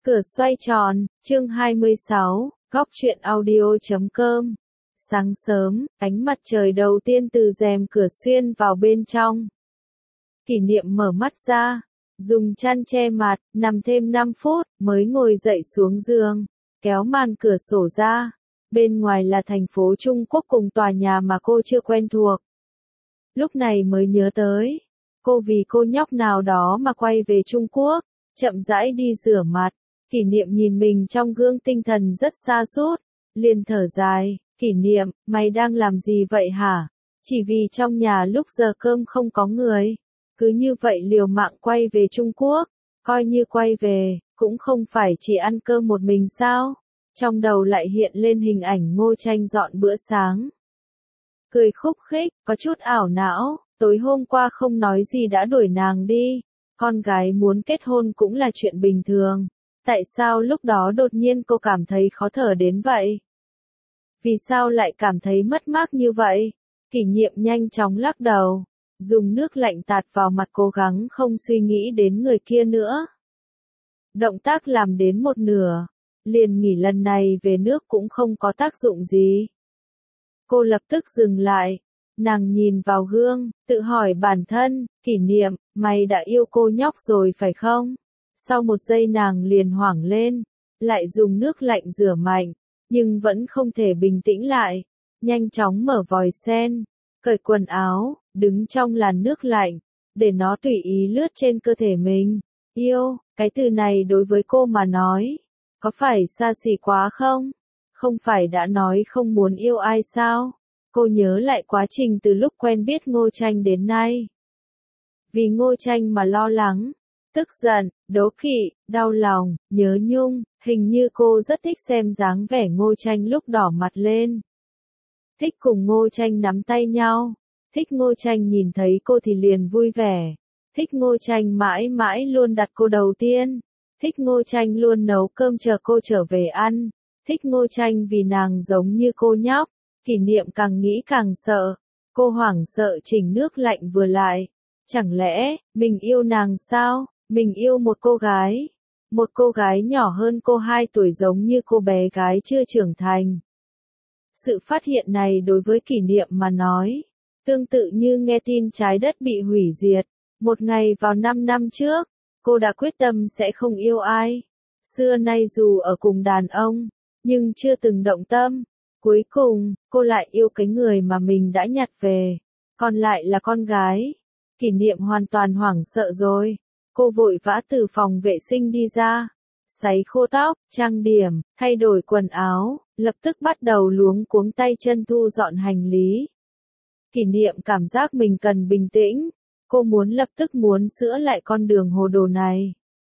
Cửa xoay tròn, chương 26, góc truyện audio.com. Sáng sớm, ánh mặt trời đầu tiên từ rèm cửa xuyên vào bên trong. Kỷ Niệm mở mắt ra, dùng chăn che mặt, nằm thêm 5 phút, mới ngồi dậy xuống giường, kéo màn cửa sổ ra. Bên ngoài là thành phố Trung Quốc cùng tòa nhà mà cô chưa quen thuộc. Lúc này mới nhớ tới, cô vì cô nhóc nào đó mà quay về Trung Quốc, chậm rãi đi rửa mặt. Kỷ Niệm nhìn mình trong gương, tinh thần rất sa sút, liền thở dài. Kỷ Niệm, mày đang làm gì vậy hả? Chỉ vì trong nhà lúc giờ cơm không có người, cứ như vậy liều mạng quay về Trung Quốc, coi như quay về, cũng không phải chỉ ăn cơm một mình sao? Trong đầu lại hiện lên hình ảnh Ngô Tranh dọn bữa sáng. Cười khúc khích, có chút ảo não, tối hôm qua không nói gì đã đuổi nàng đi, con gái muốn kết hôn cũng là chuyện bình thường. Tại sao lúc đó đột nhiên cô cảm thấy khó thở đến vậy? Vì sao lại cảm thấy mất mát như vậy? Kỷ Niệm nhanh chóng lắc đầu, dùng nước lạnh tạt vào mặt, cố gắng không suy nghĩ đến người kia nữa. Động tác làm đến một nửa, liền nghỉ, lần này về nước cũng không có tác dụng gì. Cô lập tức dừng lại, nàng nhìn vào gương, tự hỏi bản thân, Kỷ Niệm, mày đã yêu cô nhóc rồi phải không? Sau một giây nàng liền hoảng lên, lại dùng nước lạnh rửa mạnh, nhưng vẫn không thể bình tĩnh lại. Nhanh chóng mở vòi sen, cởi quần áo, đứng trong làn nước lạnh, để nó tùy ý lướt trên cơ thể mình. Yêu, cái từ này đối với cô mà nói, có phải xa xỉ quá không? Không phải đã nói không muốn yêu ai sao? Cô nhớ lại quá trình từ lúc quen biết Ngô Tranh đến nay. Vì Ngô Tranh mà lo lắng, tức giận, đố kỵ, đau lòng, nhớ nhung, hình như cô rất thích xem dáng vẻ Ngô Tranh lúc đỏ mặt lên. Thích cùng Ngô Tranh nắm tay nhau, thích Ngô Tranh nhìn thấy cô thì liền vui vẻ, thích Ngô Tranh mãi mãi luôn đặt cô đầu tiên, thích Ngô Tranh luôn nấu cơm chờ cô trở về ăn, thích Ngô Tranh vì nàng giống như cô nhóc. Kỷ Niệm càng nghĩ càng sợ, cô hoảng sợ chỉnh nước lạnh vừa lại. Chẳng lẽ, mình yêu nàng sao? Mình yêu một cô gái nhỏ hơn cô 2 tuổi giống như cô bé gái chưa trưởng thành. Sự phát hiện này đối với Kỷ Niệm mà nói, tương tự như nghe tin trái đất bị hủy diệt. Một ngày vào 5 năm trước, cô đã quyết tâm sẽ không yêu ai. Xưa nay dù ở cùng đàn ông, nhưng chưa từng động tâm. Cuối cùng, cô lại yêu cái người mà mình đã nhặt về, còn lại là con gái. Kỷ Niệm hoàn toàn hoảng sợ rồi. Cô vội vã từ phòng vệ sinh đi ra, sấy khô tóc, trang điểm, thay đổi quần áo, lập tức bắt đầu luống cuống tay chân thu dọn hành lý. Kỷ Niệm cảm giác mình cần bình tĩnh, cô lập tức sửa lại con đường hồ đồ này.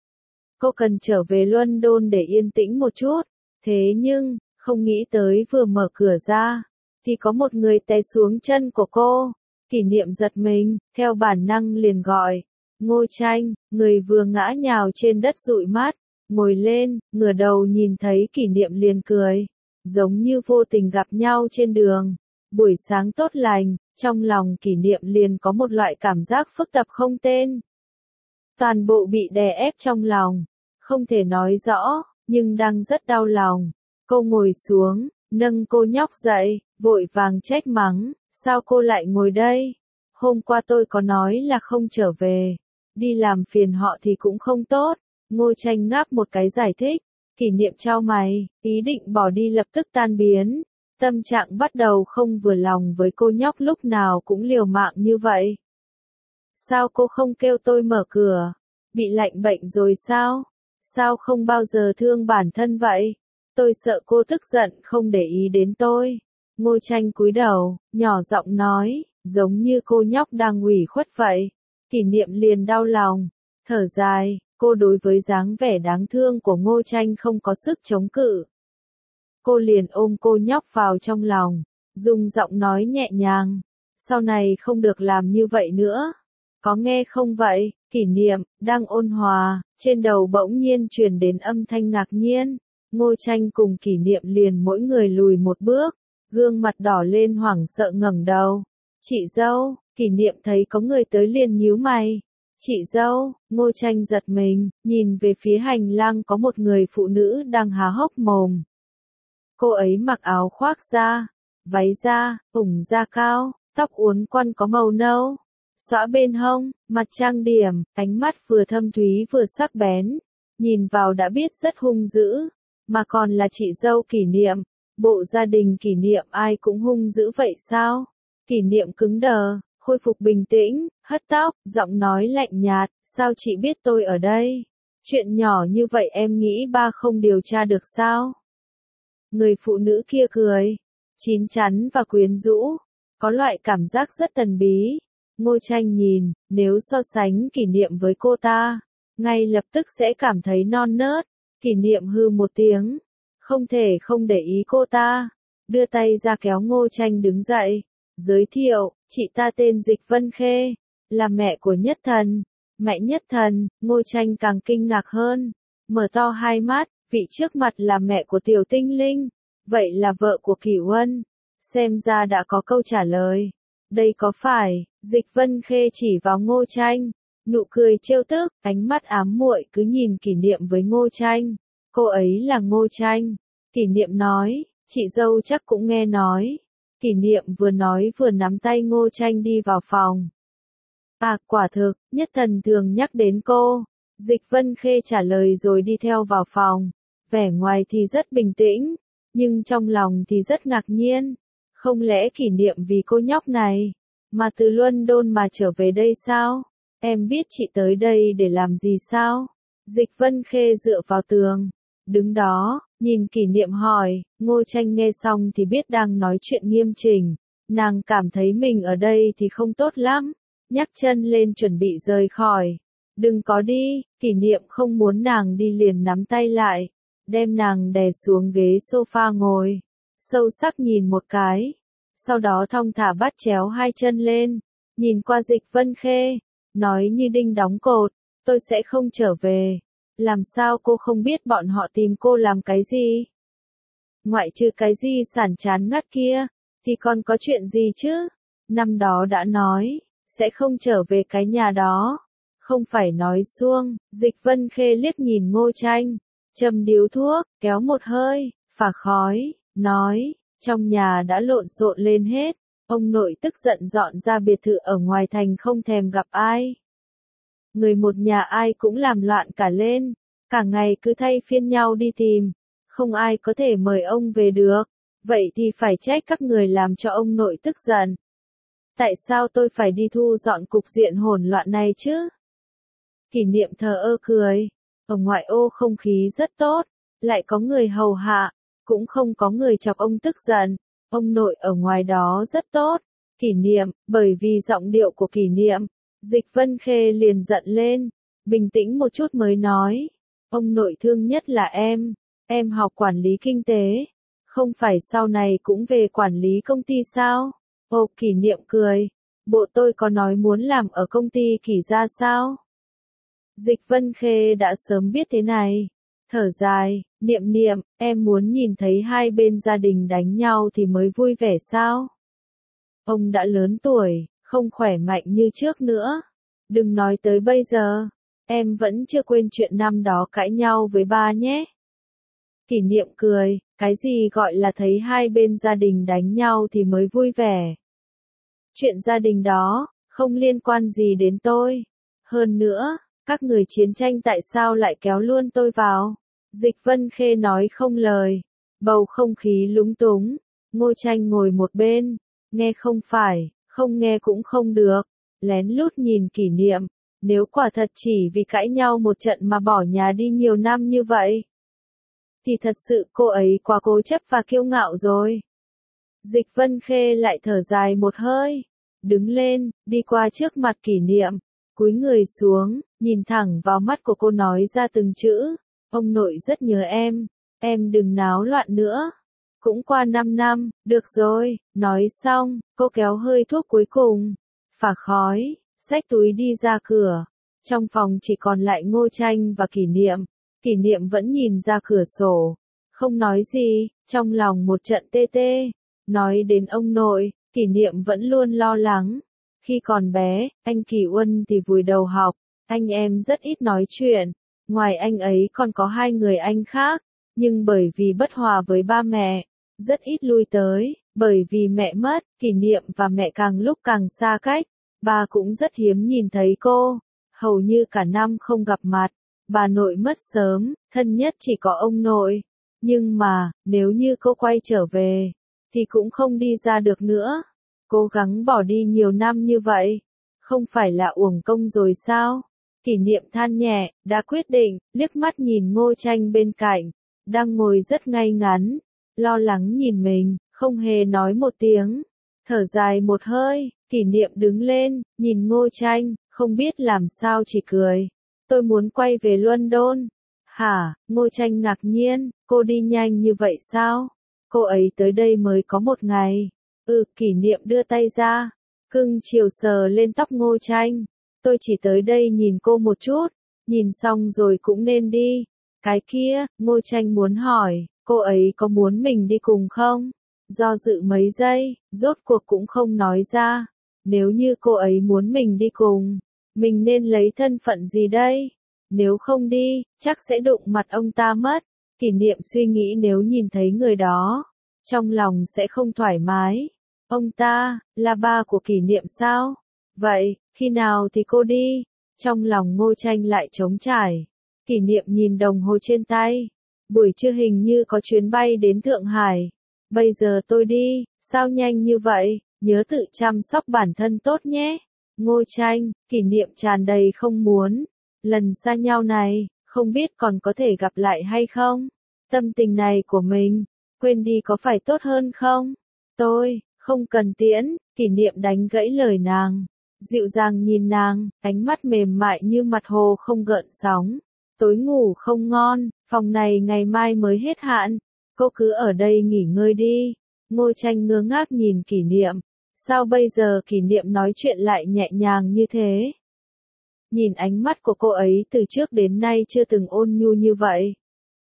Cô cần trở về London để yên tĩnh một chút, thế nhưng, không nghĩ tới vừa mở cửa ra, thì có một người té xuống chân của cô. Kỷ Niệm giật mình, theo bản năng liền gọi, Ngô Tranh. Người vừa ngã nhào trên đất dụi mắt, ngồi lên, ngửa đầu nhìn thấy Kỷ Niệm liền cười, giống như vô tình gặp nhau trên đường. Buổi sáng tốt lành, trong lòng Kỷ Niệm liền có một loại cảm giác phức tạp không tên. Toàn bộ bị đè ép trong lòng, không thể nói rõ, nhưng đang rất đau lòng. Cô ngồi xuống, nâng cô nhóc dậy, vội vàng trách mắng, sao cô lại ngồi đây? Hôm qua tôi có nói là không trở về, đi làm phiền họ thì cũng không tốt. Ngô Tranh ngáp một cái giải thích. Kỷ Niệm chau mày, ý định bỏ đi lập tức tan biến. Tâm trạng bắt đầu không vừa lòng với cô nhóc lúc nào cũng liều mạng như vậy. Sao cô không kêu tôi mở cửa? Bị lạnh bệnh rồi sao? Sao không bao giờ thương bản thân vậy? Tôi sợ cô tức giận không để ý đến tôi. Ngô Tranh cúi đầu, nhỏ giọng nói, giống như cô nhóc đang ủy khuất vậy. Kỷ Niệm liền đau lòng, thở dài, cô đối với dáng vẻ đáng thương của Ngô Tranh không có sức chống cự. Cô liền ôm cô nhóc vào trong lòng, dùng giọng nói nhẹ nhàng, sau này không được làm như vậy nữa. Có nghe không vậy? Kỷ Niệm, đang ôn hòa, trên đầu bỗng nhiên truyền đến âm thanh ngạc nhiên. Ngô Tranh cùng Kỷ Niệm liền mỗi người lùi một bước, gương mặt đỏ lên hoảng sợ ngẩng đầu. Chị dâu, Kỷ Niệm thấy có người tới liền nhíu mày. Chị dâu, Ngô Tranh giật mình, nhìn về phía hành lang có một người phụ nữ đang há hốc mồm. Cô ấy mặc áo khoác da, váy da, ủng da cao, tóc uốn quăn có màu nâu, xõa bên hông, mặt trang điểm, ánh mắt vừa thâm thúy vừa sắc bén, nhìn vào đã biết rất hung dữ, mà còn là chị dâu Kỷ Niệm. Bộ gia đình Kỷ Niệm ai cũng hung dữ vậy sao? Kỷ Niệm cứng đờ, khôi phục bình tĩnh, hất tóc, giọng nói lạnh nhạt, sao chị biết tôi ở đây? Chuyện nhỏ như vậy em nghĩ ba không điều tra được sao? Người phụ nữ kia cười, chín chắn và quyến rũ, có loại cảm giác rất thần bí. Ngô Tranh nhìn, nếu so sánh Kỷ Niệm với cô ta, ngay lập tức sẽ cảm thấy non nớt. Kỷ Niệm hư một tiếng, không thể không để ý cô ta, đưa tay ra kéo Ngô Tranh đứng dậy, giới thiệu, chị ta tên Dịch Vân Khê, là mẹ của Nhất Thần. Mẹ Nhất Thần, Ngô Tranh càng kinh ngạc hơn, mở to hai mắt, vị trước mặt là mẹ của Tiểu Tinh Linh, vậy là vợ của Kỷ Huân, xem ra đã có câu trả lời. Đây có phải, Dịch Vân Khê chỉ vào Ngô Tranh, nụ cười trêu tức, ánh mắt ám muội cứ nhìn Kỷ Niệm với Ngô Tranh. Cô ấy là Ngô Tranh. Kỷ Niệm nói, chị dâu chắc cũng nghe nói. Kỷ Niệm vừa nói vừa nắm tay Ngô Tranh đi vào phòng. À, quả thực, Nhất Thần thường nhắc đến cô. Dịch Vân Khê trả lời rồi đi theo vào phòng. Vẻ ngoài thì rất bình tĩnh, nhưng trong lòng thì rất ngạc nhiên. Không lẽ Kỷ Niệm vì cô nhóc này, mà từ London mà trở về đây sao? Em biết chị tới đây để làm gì sao? Dịch Vân Khê dựa vào tường, đứng đó, nhìn Kỷ Niệm hỏi. Ngô Tranh nghe xong thì biết đang nói chuyện nghiêm chỉnh, nàng cảm thấy mình ở đây thì không tốt lắm, nhắc chân lên chuẩn bị rời khỏi. Đừng có đi, Kỷ Niệm không muốn nàng đi liền nắm tay lại, đem nàng đè xuống ghế sofa ngồi, sâu sắc nhìn một cái, sau đó thong thả bắt chéo hai chân lên, nhìn qua Dịch Vân Khê, nói như đinh đóng cột, tôi sẽ không trở về. Làm sao cô không biết bọn họ tìm cô làm cái gì? Ngoại trừ cái di sản chán ngắt kia, thì còn có chuyện gì chứ? Năm đó đã nói, sẽ không trở về cái nhà đó. Không phải nói suông, Dịch Vân Khê liếc nhìn Ngô Tranh, châm điếu thuốc, kéo một hơi, phả khói, nói, trong nhà đã lộn xộn lên hết. Ông nội tức giận dọn ra biệt thự ở ngoài thành không thèm gặp ai. Người một nhà ai cũng làm loạn cả lên, cả ngày cứ thay phiên nhau đi tìm, không ai có thể mời ông về được, vậy thì phải trách các người làm cho ông nội tức giận. Tại sao tôi phải đi thu dọn cục diện hỗn loạn này chứ? Kỷ Niệm thờ ơ cười, ở ngoại ô không khí rất tốt, lại có người hầu hạ, cũng không có người chọc ông tức giận, ông nội ở ngoài đó rất tốt. Kỷ Niệm, bởi vì giọng điệu của Kỷ Niệm, Dịch Vân Khê liền giận lên, bình tĩnh một chút mới nói, ông nội thương nhất là em học quản lý kinh tế, không phải sau này cũng về quản lý công ty sao? Ồ, Kỷ Niệm cười, bộ tôi có nói muốn làm ở công ty Kỷ gia sao? Dịch Vân Khê đã sớm biết thế này, thở dài, Niệm Niệm, em muốn nhìn thấy hai bên gia đình đánh nhau thì mới vui vẻ sao? Ông đã lớn tuổi, không khỏe mạnh như trước nữa. Đừng nói tới bây giờ, em vẫn chưa quên chuyện năm đó cãi nhau với ba nhé. Kỷ Niệm cười, cái gì gọi là thấy hai bên gia đình đánh nhau thì mới vui vẻ. Chuyện gia đình đó, không liên quan gì đến tôi. Hơn nữa, các người chiến tranh tại sao lại kéo luôn tôi vào? Dịch Vân Khê nói không lời, bầu không khí lúng túng. Ngô Tranh ngồi một bên, nghe không phải, không nghe cũng không được, lén lút nhìn Kỷ Niệm, nếu quả thật chỉ vì cãi nhau một trận mà bỏ nhà đi nhiều năm như vậy, thì thật sự cô ấy quá cố chấp và kiêu ngạo rồi. Dịch Vân Khê lại thở dài một hơi, đứng lên, đi qua trước mặt Kỷ Niệm, cúi người xuống, nhìn thẳng vào mắt của cô nói ra từng chữ, ông nội rất nhớ em đừng náo loạn nữa. Cũng qua 5 năm, được rồi, nói xong, cô kéo hơi thuốc cuối cùng, phả khói, xách túi đi ra cửa. Trong phòng chỉ còn lại Ngô Tranh và Kỷ Niệm. Kỷ Niệm vẫn nhìn ra cửa sổ, không nói gì, trong lòng một trận tê tê. Nói đến ông nội, Kỷ Niệm vẫn luôn lo lắng. Khi còn bé, anh Kỷ Uân thì vùi đầu học, Anh em rất ít nói chuyện, ngoài anh ấy còn có hai người anh khác, nhưng bởi vì bất hòa với ba mẹ, rất ít lui tới, bởi vì mẹ mất, Kỷ Niệm và mẹ càng lúc càng xa cách, ba cũng rất hiếm nhìn thấy cô, hầu như cả năm không gặp mặt, bà nội mất sớm, thân nhất chỉ có ông nội, nhưng mà, nếu như cô quay trở về, thì cũng không đi ra được nữa, cố gắng bỏ đi nhiều năm như vậy, không phải là uổng công rồi sao? Kỷ Niệm than nhẹ, đã quyết định, liếc mắt nhìn Ngô Tranh bên cạnh, đang ngồi rất ngay ngắn, lo lắng nhìn mình, không hề nói một tiếng. Thở dài một hơi, Kỷ Niệm đứng lên, nhìn Ngô Tranh, không biết làm sao chỉ cười. Tôi muốn quay về London. Hả, Ngô Tranh ngạc nhiên, cô đi nhanh như vậy sao? Cô ấy tới đây mới có một ngày. Kỷ Niệm đưa tay ra, cưng chiều sờ lên tóc Ngô Tranh. Tôi chỉ tới đây nhìn cô một chút, nhìn xong rồi cũng nên đi. Cái kia, Ngô Tranh muốn hỏi, cô ấy có muốn mình đi cùng không? Do dự mấy giây, rốt cuộc cũng không nói ra. Nếu như cô ấy muốn mình đi cùng, mình nên lấy thân phận gì đây? Nếu không đi, chắc sẽ đụng mặt ông ta mất. Kỷ Niệm suy nghĩ nếu nhìn thấy người đó, trong lòng sẽ không thoải mái. Ông ta, là ba của Kỷ Niệm sao? Vậy, khi nào thì cô đi? Trong lòng Ngô Tranh lại trống trải. Kỷ Niệm nhìn đồng hồ trên tay. Buổi trưa hình như có chuyến bay đến Thượng Hải. Bây giờ tôi đi, sao nhanh như vậy? Nhớ tự chăm sóc bản thân tốt nhé. Ngô Tranh, Kỷ Niệm tràn đầy không muốn. Lần xa nhau này, không biết còn có thể gặp lại hay không? Tâm tình này của mình, quên đi có phải tốt hơn không? Tôi, không cần tiễn, Kỷ Niệm đánh gãy lời nàng. Dịu dàng nhìn nàng, ánh mắt mềm mại như mặt hồ không gợn sóng. Tối ngủ không ngon, phòng này ngày mai mới hết hạn. Cô cứ ở đây nghỉ ngơi đi. Ngô Tranh ngơ ngác nhìn Kỷ Niệm. Sao bây giờ Kỷ Niệm nói chuyện lại nhẹ nhàng như thế? Nhìn ánh mắt của cô ấy từ trước đến nay chưa từng ôn nhu như vậy.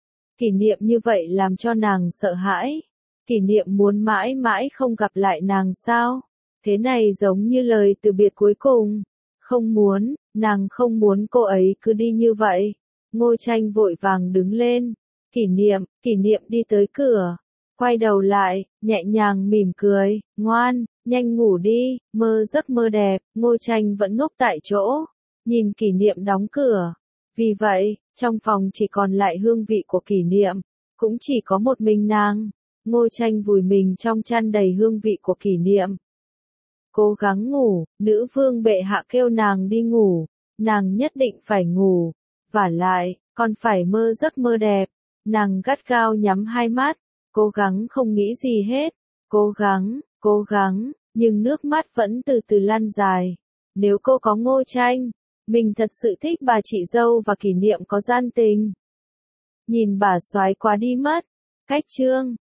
Kỷ Niệm như vậy làm cho nàng sợ hãi. Kỷ Niệm muốn mãi mãi không gặp lại nàng sao? Thế này giống như lời từ biệt cuối cùng. Không muốn, nàng không muốn cô ấy cứ đi như vậy. Ngô Tranh vội vàng đứng lên. Kỷ Niệm đi tới cửa. Quay đầu lại, nhẹ nhàng mỉm cười. Ngoan, nhanh ngủ đi, mơ giấc mơ đẹp. Ngô Tranh vẫn ngốc tại chỗ. Nhìn Kỷ Niệm đóng cửa. Vì vậy, trong phòng chỉ còn lại hương vị của Kỷ Niệm. Cũng chỉ có một mình nàng. Ngô Tranh vùi mình trong chăn đầy hương vị của Kỷ Niệm. Cố gắng ngủ, nữ vương bệ hạ kêu nàng đi ngủ, nàng nhất định phải ngủ, vả lại, còn phải mơ giấc mơ đẹp, nàng gắt gao nhắm hai mắt, cố gắng không nghĩ gì hết, cố gắng, nhưng nước mắt vẫn từ từ lăn dài. Nếu cô có Ngô Tranh, mình thật sự thích bà chị dâu và Kỷ Niệm có gian tình. Nhìn bà soái quá đi mất, cách chương.